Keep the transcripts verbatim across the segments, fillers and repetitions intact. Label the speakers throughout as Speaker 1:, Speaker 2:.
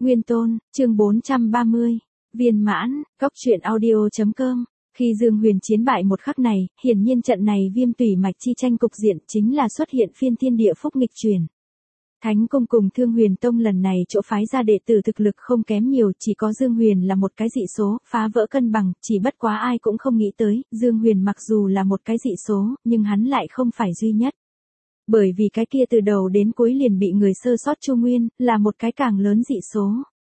Speaker 1: Nguyên Tôn, chương bốn trăm ba mươi. Viên mãn, Cóc truyện audio chấm com. Khi Dương Huyền chiến bại một khắc này, hiển nhiên trận này viêm tủy mạch chi tranh cục diện chính là xuất hiện phiên thiên địa phúc nghịch chuyển. Thánh Cung cùng Thương Huyền Tông lần này chỗ phái ra đệ tử thực lực không kém nhiều, chỉ có Dương Huyền là một cái dị số, phá vỡ cân bằng, chỉ bất quá ai cũng không nghĩ tới, Dương Huyền mặc dù là một cái dị số, nhưng hắn lại không phải duy nhất. Bởi vì cái kia từ đầu đến cuối liền bị người sơ sót Chu Nguyên, là một cái càng lớn dị số.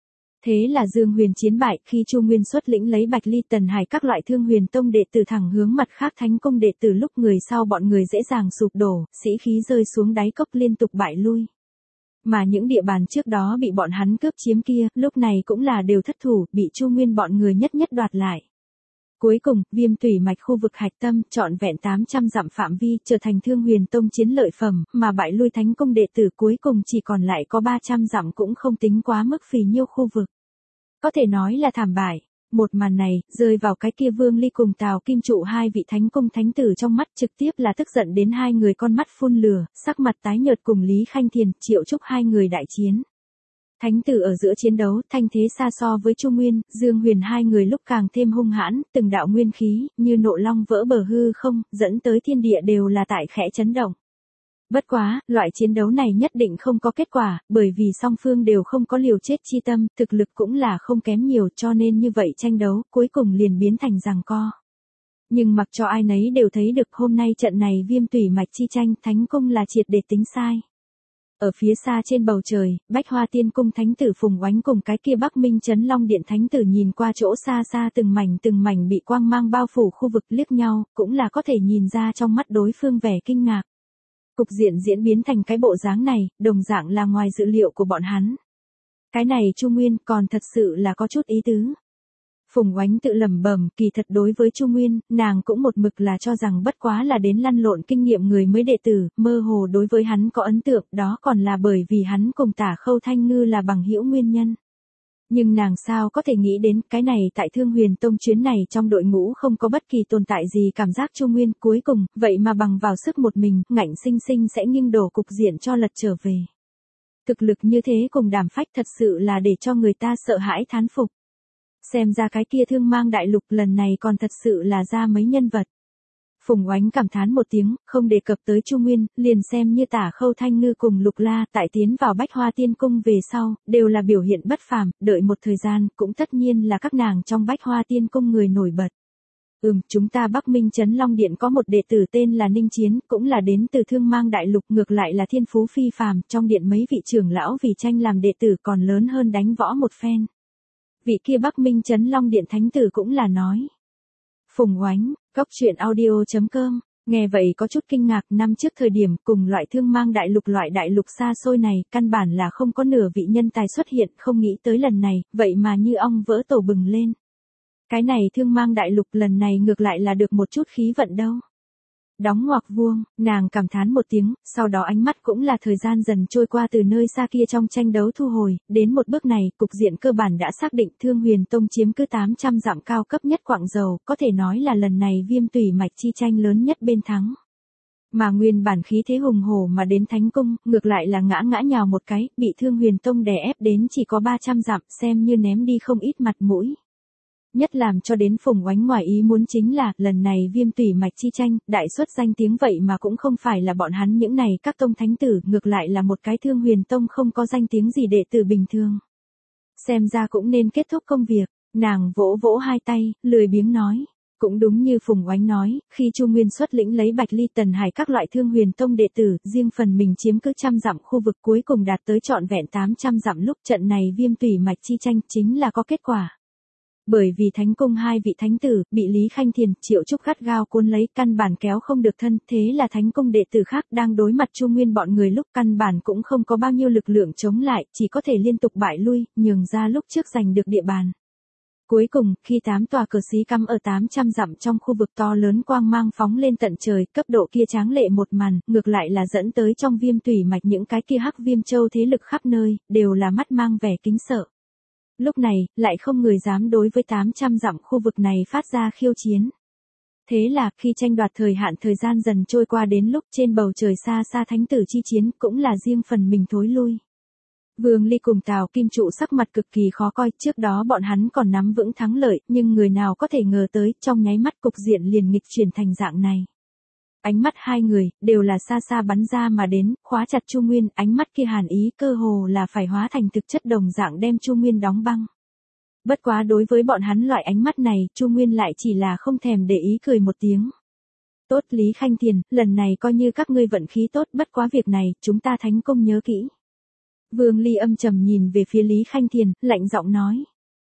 Speaker 1: Thế là Dương Huyền chiến bại, khi Chu Nguyên xuất lĩnh lấy Bạch Ly Tần Hải các loại Thương Huyền Tông đệ tử thẳng hướng mặt khác Thánh Cung đệ tử, lúc người sau bọn người dễ dàng sụp đổ, sĩ khí rơi xuống đáy cốc liên tục bại lui. Mà những địa bàn trước đó bị bọn hắn cướp chiếm kia, lúc này cũng là đều thất thủ, bị Chu Nguyên bọn người nhất nhất đoạt lại. Cuối cùng, viêm tủy mạch khu vực hạch tâm, trọn vẹn tám trăm dặm phạm vi, trở thành Thương Huyền Tông chiến lợi phẩm, mà bại lui Thánh Cung đệ tử cuối cùng chỉ còn lại có ba trăm dặm, cũng không tính quá mức phì nhiêu khu vực. Có thể nói là thảm bại. Một màn này, rơi vào cái kia Vương Ly cùng Tào Kim Trụ hai vị Thánh Cung thánh tử trong mắt, trực tiếp là tức giận đến hai người con mắt phun lửa, sắc mặt tái nhợt, cùng Lý Khanh Thiền, Triệu Trúc hai người đại chiến. Thánh tử ở giữa chiến đấu, thanh thế xa so với Chu Nguyên, Dương Huyền hai người lúc càng thêm hung hãn, từng đạo nguyên khí, như nộ long vỡ bờ hư không, dẫn tới thiên địa đều là tại khẽ chấn động. Bất quá, loại chiến đấu này nhất định không có kết quả, bởi vì song phương đều không có liều chết chi tâm, thực lực cũng là không kém nhiều, cho nên như vậy tranh đấu, cuối cùng liền biến thành giằng co. Nhưng mặc cho ai nấy đều thấy được hôm nay trận này viêm tủy mạch chi tranh, Thánh Cung là triệt để tính sai. Ở phía xa trên bầu trời, Bách Hoa Tiên Cung thánh tử Phùng Oánh cùng cái kia Bắc Minh Trấn Long Điện thánh tử nhìn qua chỗ xa xa từng mảnh từng mảnh bị quang mang bao phủ khu vực, liếc nhau, cũng là có thể nhìn ra trong mắt đối phương vẻ kinh ngạc. Cục diện diễn biến thành cái bộ dáng này, đồng dạng là ngoài dự liệu của bọn hắn. Cái này Chu Nguyên còn thật sự là có chút ý tứ. Phùng Oánh tự lẩm bẩm, kỳ thật đối với Chu Nguyên, nàng cũng một mực là cho rằng bất quá là đến lăn lộn kinh nghiệm người mới đệ tử, mơ hồ đối với hắn có ấn tượng, đó còn là bởi vì hắn cùng Tả Khâu Thanh Ngư là bằng hữu nguyên nhân. Nhưng nàng sao có thể nghĩ đến, cái này tại Thương Huyền Tông chuyến này trong đội ngũ không có bất kỳ tồn tại gì cảm giác Chu Nguyên, cuối cùng, vậy mà bằng vào sức một mình, ngạnh sinh sinh sẽ nghiêng đổ cục diện cho lật trở về. Thực lực như thế cùng đảm phách thật sự là để cho người ta sợ hãi thán phục. Xem ra cái kia Thương Mang Đại Lục lần này còn thật sự là ra mấy nhân vật. Phùng Oánh cảm thán một tiếng, không đề cập tới Chu Nguyên, liền xem như Tả Khâu Thanh Ngư cùng Lục La tại tiến vào Bách Hoa Tiên Cung về sau, đều là biểu hiện bất phàm, đợi một thời gian, cũng tất nhiên là các nàng trong Bách Hoa Tiên Cung người nổi bật. Ừm, chúng ta Bắc Minh Trấn Long Điện có một đệ tử tên là Ninh Chiến, cũng là đến từ Thương Mang Đại Lục, ngược lại là thiên phú phi phàm, trong điện mấy vị trưởng lão vì tranh làm đệ tử còn lớn hơn đánh võ một phen. Vị kia Bắc Minh Trấn Long Điện thánh tử cũng là nói. Phùng Oánh, Cóc truyện audio chấm com, nghe vậy có chút kinh ngạc, năm trước thời điểm cùng loại Thương Mang Đại Lục loại đại lục xa xôi này, căn bản là không có nửa vị nhân tài xuất hiện, không nghĩ tới lần này, vậy mà như ong vỡ tổ bừng lên. Cái này Thương Mang Đại Lục lần này ngược lại là được một chút khí vận đâu. Đóng ngoặc vuông, nàng cảm thán một tiếng, sau đó ánh mắt cũng là thời gian dần trôi qua từ nơi xa kia trong tranh đấu thu hồi, đến một bước này, cục diện cơ bản đã xác định Thương Huyền Tông chiếm cứ tám trăm dặm cao cấp nhất quặng dầu, có thể nói là lần này viêm tủy mạch chi tranh lớn nhất bên thắng. Mà nguyên bản khí thế hùng hổ mà đến Thánh Cung, ngược lại là ngã ngã nhào một cái, bị Thương Huyền Tông đè ép đến chỉ có ba trăm dặm, xem như ném đi không ít mặt mũi. Nhất làm cho đến Phùng Oánh ngoài ý muốn chính là, lần này viêm tủy mạch chi tranh, đại xuất danh tiếng vậy mà cũng không phải là bọn hắn những này các tông thánh tử, ngược lại là một cái Thương Huyền Tông không có danh tiếng gì đệ tử bình thường. Xem ra cũng nên kết thúc công việc, nàng vỗ vỗ hai tay, lười biếng nói. Cũng đúng như Phùng Oánh nói, khi Chu Nguyên xuất lĩnh lấy Bạch Ly Tần Hải các loại Thương Huyền Tông đệ tử, riêng phần mình chiếm cứ trăm dặm khu vực, cuối cùng đạt tới trọn vẹn tám trăm dặm, lúc trận này viêm tủy mạch chi tranh chính là có kết quả. Bởi vì Thánh Cung hai vị thánh tử, bị Lý Khanh Thiền, Triệu Trúc gắt gao cuốn lấy, căn bản kéo không được thân, thế là Thánh Cung đệ tử khác đang đối mặt Chu Nguyên bọn người lúc căn bản cũng không có bao nhiêu lực lượng chống lại, chỉ có thể liên tục bại lui, nhường ra lúc trước giành được địa bàn. Cuối cùng, khi tám tòa cờ xí cắm ở tám trăm dặm trong khu vực to lớn quang mang phóng lên tận trời, cấp độ kia tráng lệ một màn, ngược lại là dẫn tới trong viêm tủy mạch những cái kia hắc viêm châu thế lực khắp nơi, đều là mắt mang vẻ kính sợ. Lúc này, lại không người dám đối với tám trăm dặm khu vực này phát ra khiêu chiến. Thế là, khi tranh đoạt thời hạn thời gian dần trôi qua đến lúc trên bầu trời xa xa thánh tử chi chiến cũng là riêng phần mình thối lui. Vương Ly cùng Tào Kim Trụ sắc mặt cực kỳ khó coi, trước đó bọn hắn còn nắm vững thắng lợi, nhưng người nào có thể ngờ tới, trong nháy mắt cục diện liền nghịch chuyển thành dạng này. Ánh mắt hai người, đều là xa xa bắn ra mà đến, khóa chặt Chu Nguyên, ánh mắt kia hàn ý cơ hồ là phải hóa thành thực chất đồng dạng đem Chu Nguyên đóng băng. Bất quá đối với bọn hắn loại ánh mắt này, Chu Nguyên lại chỉ là không thèm để ý cười một tiếng. Tốt Lý Khanh Thiền, lần này coi như các ngươi vận khí tốt, bất quá việc này, chúng ta thánh công nhớ kỹ. Vương Ly âm trầm nhìn về phía Lý Khanh Thiền, lạnh giọng nói.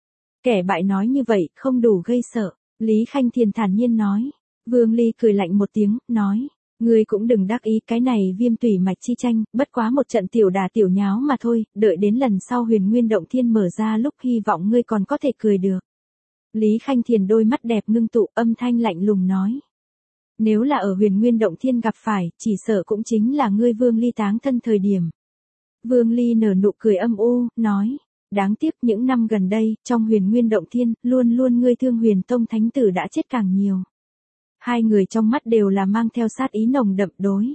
Speaker 1: Kẻ bại nói như vậy, không đủ gây sợ. Lý Khanh Thiền thản nhiên nói. Vương Ly cười lạnh một tiếng, nói. Ngươi cũng đừng đắc ý, cái này viêm tủy mạch chi tranh, bất quá một trận tiểu đà tiểu nháo mà thôi, đợi đến lần sau huyền nguyên động thiên mở ra lúc hy vọng ngươi còn có thể cười được. Lý Khanh Thiền đôi mắt đẹp ngưng tụ, âm thanh lạnh lùng nói. Nếu là ở huyền nguyên động thiên gặp phải, chỉ sợ cũng chính là ngươi Vương Ly táng thân thời điểm. Vương Ly nở nụ cười âm u, nói. Đáng tiếc những năm gần đây, trong huyền nguyên động thiên, luôn luôn ngươi Thương Huyền Tông thánh tử đã chết càng nhiều. Hai người trong mắt đều là mang theo sát ý nồng đậm đối.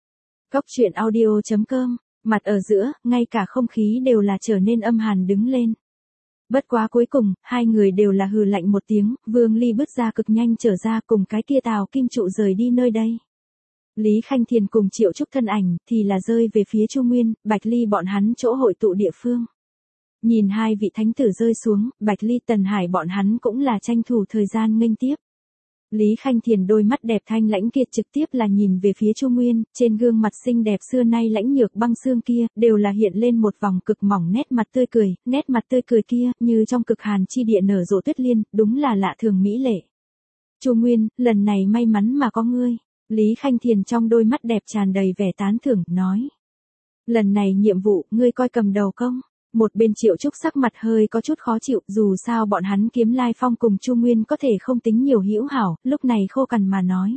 Speaker 1: Cốc truyện audio chấm com, mặt ở giữa, ngay cả không khí đều là trở nên âm hàn đứng lên. Bất quá cuối cùng, hai người đều là hừ lạnh một tiếng, Vương Ly bước ra cực nhanh trở ra cùng cái kia Tào Kim Trụ rời đi nơi đây. Lý Khanh Thiền cùng Triệu Trúc thân ảnh thì là rơi về phía Chu Nguyên, Bạch Ly bọn hắn chỗ hội tụ địa phương. Nhìn hai vị thánh tử rơi xuống, Bạch Ly Tần Hải bọn hắn cũng là tranh thủ thời gian nghênh tiếp. Lý Khanh Thiền đôi mắt đẹp thanh lãnh kiệt trực tiếp là nhìn về phía Chu Nguyên, trên gương mặt xinh đẹp xưa nay lãnh nhược băng xương kia, đều là hiện lên một vòng cực mỏng nét mặt tươi cười, nét mặt tươi cười kia, như trong cực hàn chi địa nở rộ tuyết liên, đúng là lạ thường mỹ lệ. Chu Nguyên, lần này may mắn mà có ngươi. Lý Khanh Thiền trong đôi mắt đẹp tràn đầy vẻ tán thưởng, nói. Lần này nhiệm vụ, ngươi coi cầm đầu công. Một bên Triệu Trúc sắc mặt hơi có chút khó chịu, dù sao bọn hắn Kiếm Lai Phong cùng Chu Nguyên có thể không tính nhiều hữu hảo, lúc này khô cằn mà nói.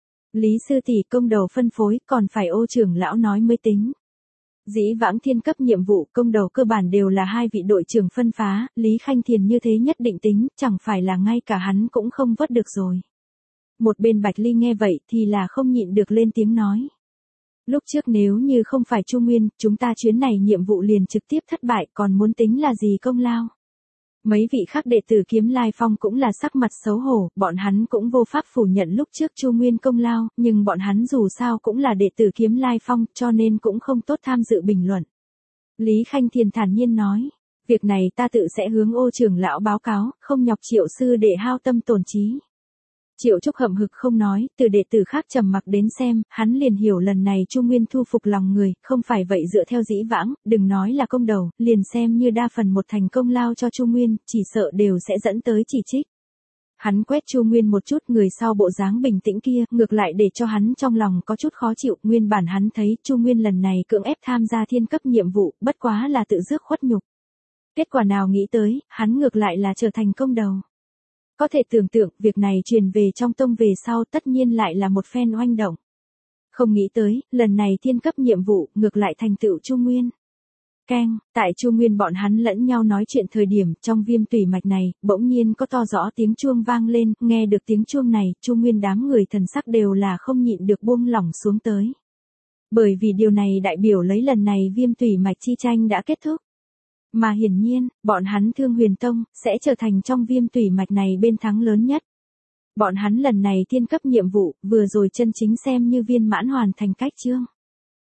Speaker 1: Lý sư tỷ công đầu phân phối, còn phải Ô trưởng lão nói mới tính. Dĩ vãng thiên cấp nhiệm vụ công đầu cơ bản đều là hai vị đội trưởng phân phá, Lý Khanh Thiền như thế nhất định tính, chẳng phải là ngay cả hắn cũng không vớt được rồi. Một bên Bạch Ly nghe vậy thì là không nhịn được lên tiếng nói. Lúc trước nếu như không phải Chu Nguyên, chúng ta chuyến này nhiệm vụ liền trực tiếp thất bại, còn muốn tính là gì công lao. Mấy vị khác đệ tử Kiếm Lai Phong cũng là sắc mặt xấu hổ, bọn hắn cũng vô pháp phủ nhận lúc trước Chu Nguyên công lao, nhưng bọn hắn dù sao cũng là đệ tử Kiếm Lai Phong, cho nên cũng không tốt tham dự bình luận. Lý Khanh Thiền thản nhiên nói, việc này ta tự sẽ hướng Ô trưởng lão báo cáo, không nhọc Triệu sư để hao tâm tổn trí. Triệu Trúc hậm hực không nói, từ đệ tử khác trầm mặc đến xem, hắn liền hiểu lần này Chu Nguyên thu phục lòng người, không phải vậy dựa theo dĩ vãng, đừng nói là công đầu, liền xem như đa phần một thành công lao cho Chu Nguyên, chỉ sợ đều sẽ dẫn tới chỉ trích. Hắn quét Chu Nguyên một chút, người sau bộ dáng bình tĩnh kia, ngược lại để cho hắn trong lòng có chút khó chịu, nguyên bản hắn thấy Chu Nguyên lần này cưỡng ép tham gia thiên cấp nhiệm vụ, bất quá là tự rước khuất nhục. Kết quả nào nghĩ tới, hắn ngược lại là trở thành công đầu. Có thể tưởng tượng, việc này truyền về trong tông về sau tất nhiên lại là một phen oanh động. Không nghĩ tới, lần này thiên cấp nhiệm vụ, ngược lại thành tựu Chu Nguyên. Keng, tại Chu Nguyên bọn hắn lẫn nhau nói chuyện thời điểm, trong viêm tủy mạch này, bỗng nhiên có to rõ tiếng chuông vang lên, nghe được tiếng chuông này, Chu Nguyên đám người thần sắc đều là không nhịn được buông lỏng xuống tới. Bởi vì điều này đại biểu lấy lần này viêm tủy mạch chi tranh đã kết thúc. Mà hiển nhiên, bọn hắn Thương Huyền Tông, sẽ trở thành trong viêm tủy mạch này bên thắng lớn nhất. Bọn hắn lần này thiên cấp nhiệm vụ, vừa rồi chân chính xem như viên mãn hoàn thành cách chương.